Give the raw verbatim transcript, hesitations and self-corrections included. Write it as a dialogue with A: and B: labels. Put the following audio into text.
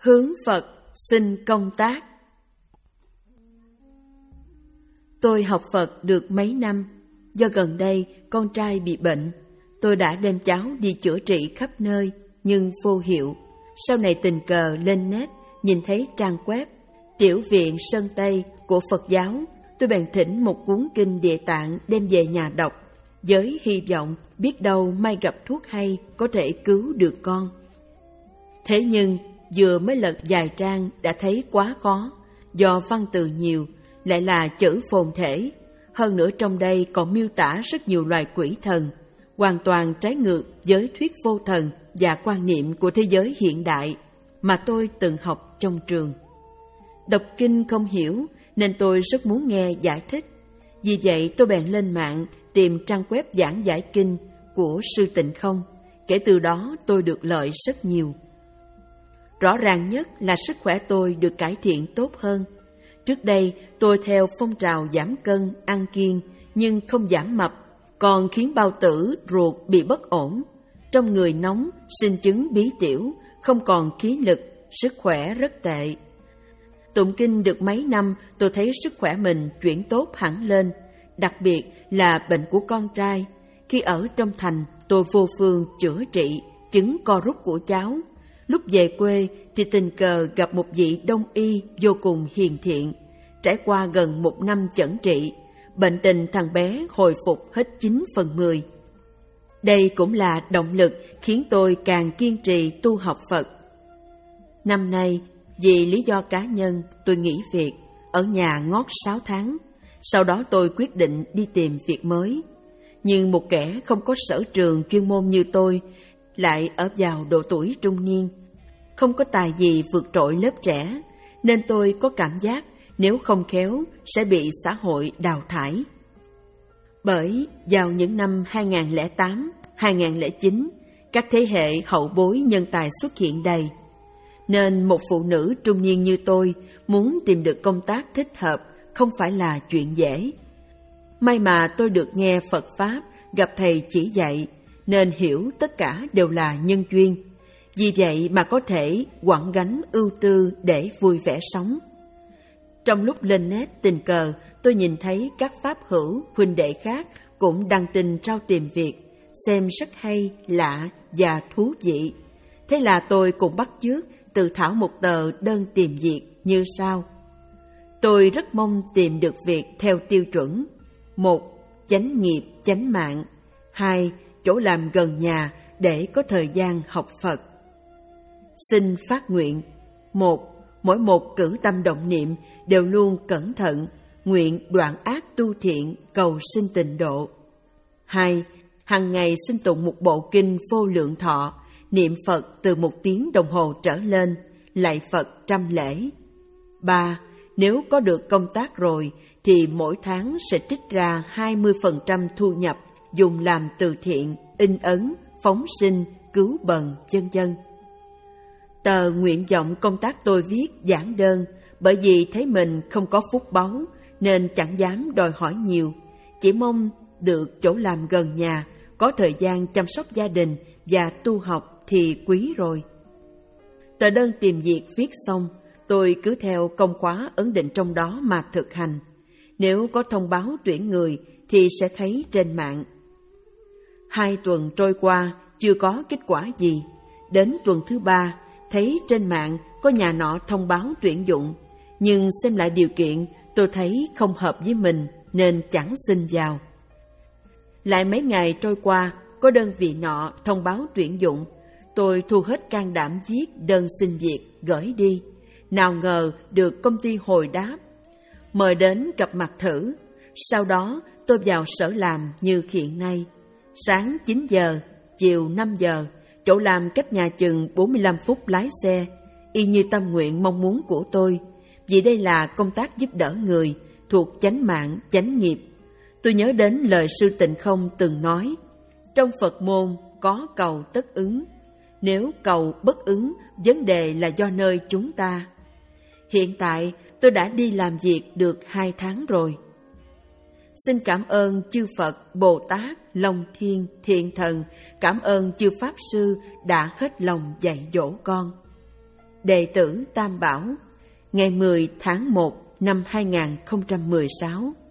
A: hướng Phật xin công tác. Tôi học Phật được mấy năm, do gần đây con trai bị bệnh, tôi đã đem cháu đi chữa trị khắp nơi nhưng vô hiệu. Sau này tình cờ lên net nhìn thấy trang web Tiểu viện Sơn Tây của Phật giáo, tôi bèn thỉnh một cuốn kinh Địa Tạng đem về nhà đọc, với hy vọng biết đâu may gặp thuốc hay có thể cứu được con. Thế nhưng vừa mới lật vài trang đã thấy quá khó, do văn từ nhiều, lại là chữ phồn thể. Hơn nữa trong đây còn miêu tả rất nhiều loài quỷ thần, hoàn toàn trái ngược với thuyết vô thần và quan niệm của thế giới hiện đại mà tôi từng học trong trường. Đọc kinh không hiểu nên tôi rất muốn nghe giải thích. Vì vậy tôi bèn lên mạng tìm trang web giảng giải kinh của Sư Tịnh Không. Kể từ đó tôi được lợi rất nhiều. Rõ ràng nhất là sức khỏe tôi được cải thiện tốt hơn. Trước đây tôi theo phong trào giảm cân, ăn kiêng nhưng không giảm mập, còn khiến bao tử, ruột bị bất ổn. Trong người nóng, sinh chứng bí tiểu, không còn khí lực, sức khỏe rất tệ. Tụng kinh được mấy năm, tôi thấy sức khỏe mình chuyển tốt hẳn lên, đặc biệt là bệnh của con trai. Khi ở trong thành, tôi vô phương chữa trị chứng co rút của cháu. Lúc về quê thì tình cờ gặp một vị đông y vô cùng hiền thiện. Trải qua gần một năm chẩn trị, bệnh tình thằng bé hồi phục hết chín phần mười. Đây cũng là động lực khiến tôi càng kiên trì tu học Phật. Năm nay, vì lý do cá nhân, tôi nghỉ việc, ở nhà ngót sáu tháng. Sau đó tôi quyết định đi tìm việc mới. Nhưng một kẻ không có sở trường chuyên môn như tôi, lại ở vào độ tuổi trung niên, không có tài gì vượt trội lớp trẻ, nên tôi có cảm giác nếu không khéo sẽ bị xã hội đào thải. Bởi vào những năm hai không không tám, hai không không chín, các thế hệ hậu bối nhân tài xuất hiện đầy, nên một phụ nữ trung niên như tôi muốn tìm được công tác thích hợp không phải là chuyện dễ. May mà tôi được nghe Phật Pháp, gặp thầy chỉ dạy, nên hiểu tất cả đều là nhân duyên. Vì vậy mà có thể quẳng gánh ưu tư để vui vẻ sống. Trong lúc lên net tình cờ, tôi nhìn thấy các pháp hữu, huynh đệ khác cũng đăng tin trao tìm việc, xem rất hay, lạ và thú vị. Thế là tôi cũng bắt chước tự thảo một tờ đơn tìm việc như sau. Tôi rất mong tìm được việc theo tiêu chuẩn: một. Chánh nghiệp, chánh mạng. Hai. Chỗ làm gần nhà để có thời gian học Phật. Xin phát nguyện: một. Mỗi một cử tâm động niệm đều luôn cẩn thận, nguyện đoạn ác tu thiện, cầu sinh tịnh độ. Hai. Hằng ngày xin tụng một bộ kinh Vô Lượng Thọ, niệm Phật từ một tiếng đồng hồ trở lên, lạy Phật trăm lễ. Ba. Nếu có được công tác rồi thì mỗi tháng sẽ trích ra hai mươi phần trăm thu nhập dùng làm từ thiện, in ấn, phóng sinh, cứu bần, vân vân. Tờ nguyện vọng công tác tôi viết giản đơn, bởi vì thấy mình không có phúc báu nên chẳng dám đòi hỏi nhiều, chỉ mong được chỗ làm gần nhà, có thời gian chăm sóc gia đình và tu học thì quý rồi. Tờ đơn tìm việc viết xong, tôi cứ theo công khóa ấn định trong đó mà thực hành. Nếu có thông báo tuyển người thì sẽ thấy trên mạng. Hai tuần trôi qua chưa có kết quả gì. Đến tuần thứ ba, thấy trên mạng có nhà nọ thông báo tuyển dụng, nhưng xem lại điều kiện tôi thấy không hợp với mình nên chẳng xin vào. Lại mấy ngày trôi qua, có đơn vị nọ thông báo tuyển dụng, tôi thu hết can đảm viết đơn xin việc gửi đi. Nào ngờ được công ty hồi đáp, mời đến gặp mặt thử. Sau đó tôi vào sở làm như hiện nay. Sáng chín giờ, chiều năm giờ, chỗ làm cách nhà chừng bốn mươi lăm phút lái xe, y như tâm nguyện mong muốn của tôi, vì đây là công tác giúp đỡ người, thuộc chánh mạng, chánh nghiệp. Tôi nhớ đến lời Sư Tịnh Không từng nói, trong Phật môn có cầu tất ứng, nếu cầu bất ứng, vấn đề là do nơi chúng ta. Hiện tại tôi đã đi làm việc được hai tháng rồi. Xin cảm ơn chư Phật, Bồ Tát, Long Thiên, Thiện Thần, cảm ơn chư Pháp Sư đã hết lòng dạy dỗ con. đệ tử Tam Bảo, ngày mười tháng một năm hai nghìn không trăm mười sáu.